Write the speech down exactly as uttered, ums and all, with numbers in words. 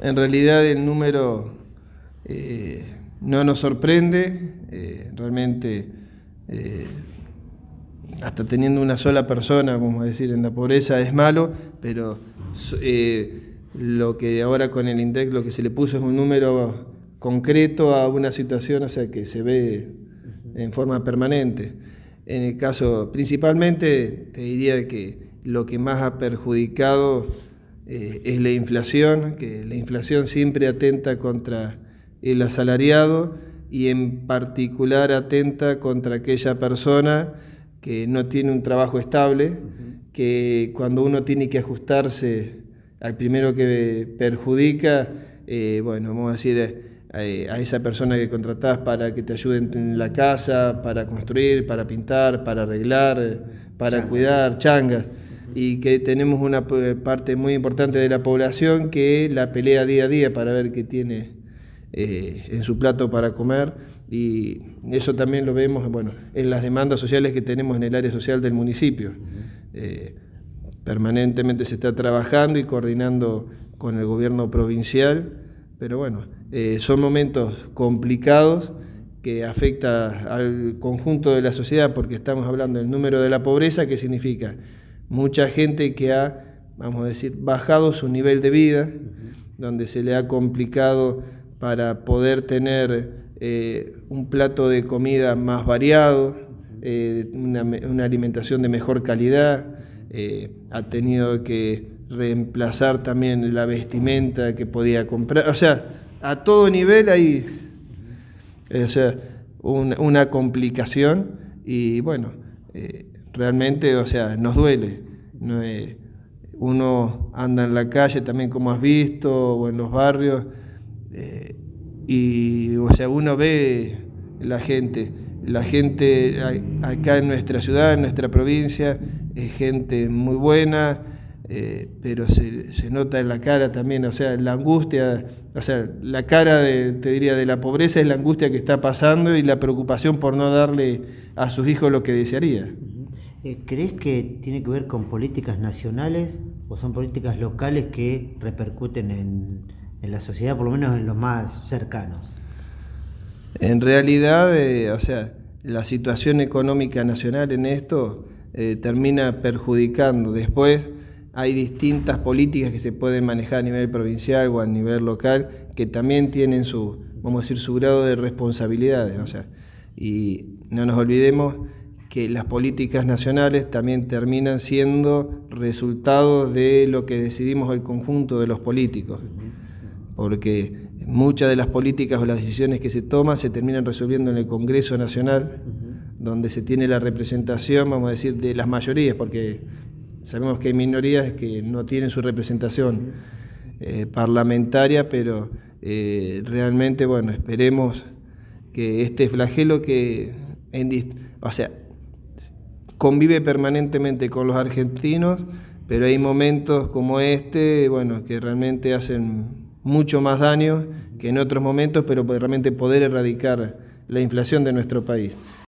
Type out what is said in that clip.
En realidad el número eh, no nos sorprende, eh, realmente eh, hasta teniendo una sola persona, vamos a decir, en la pobreza es malo, pero eh, lo que ahora con el INDEC lo que se le puso es un número concreto a una situación, o sea, que se ve en forma permanente. En el caso, principalmente, te diría que lo que más ha perjudicado eh, es la inflación, que la inflación siempre atenta contra el asalariado y en particular atenta contra aquella persona que no tiene un trabajo estable, uh-huh. que cuando uno tiene que ajustarse al primero que perjudica, eh, bueno, vamos a decir, eh, a esa persona que contratás para que te ayude en la casa, para construir, para pintar, para arreglar, para changas. cuidar, changas, uh-huh. y que tenemos una parte muy importante de la población que la pelea día a día para ver qué tiene eh, en su plato para comer, y eso también lo vemos, bueno, en las demandas sociales que tenemos en el área social del municipio. Uh-huh. Eh, permanentemente se está trabajando y coordinando con el gobierno provincial, pero bueno, eh, son momentos complicados que afectan al conjunto de la sociedad, porque estamos hablando del número de la pobreza, que significa mucha gente que ha, vamos a decir, bajado su nivel de vida, uh-huh. donde se le ha complicado para poder tener eh, un plato de comida más variado, eh, una, una alimentación de mejor calidad, eh, ha tenido que reemplazar también la vestimenta que podía comprar, o sea, a todo nivel hay eh, o sea, un, una complicación y bueno, eh, realmente, o sea, nos duele. No, eh, uno anda en la calle también, como has visto, o en los barrios, eh, y o sea, uno ve la gente, la gente acá en nuestra ciudad, en nuestra provincia, es gente muy buena, eh, pero se, se nota en la cara también, o sea, la angustia, o sea, la cara de, te diría, de la pobreza es la angustia que está pasando y la preocupación por no darle a sus hijos lo que desearía. ¿Crees que tiene que ver con políticas nacionales o son políticas locales que repercuten en, en la sociedad, por lo menos en los más cercanos? En realidad, eh, o sea, la situación económica nacional en esto eh, termina perjudicando. Después hay distintas políticas que se pueden manejar a nivel provincial o a nivel local que también tienen su, vamos a decir, su grado de responsabilidades. O sea, y no nos olvidemos que las políticas nacionales también terminan siendo resultados de lo que decidimos el conjunto de los políticos, porque muchas de las políticas o las decisiones que se toman se terminan resolviendo en el Congreso Nacional, uh-huh. donde se tiene la representación, vamos a decir, de las mayorías, porque sabemos que hay minorías que no tienen su representación eh, parlamentaria, pero eh, realmente, bueno, esperemos que este flagelo que, en, o sea, convive permanentemente con los argentinos, pero hay momentos como este, bueno, que realmente hacen mucho más daño que en otros momentos, pero realmente poder erradicar la inflación de nuestro país.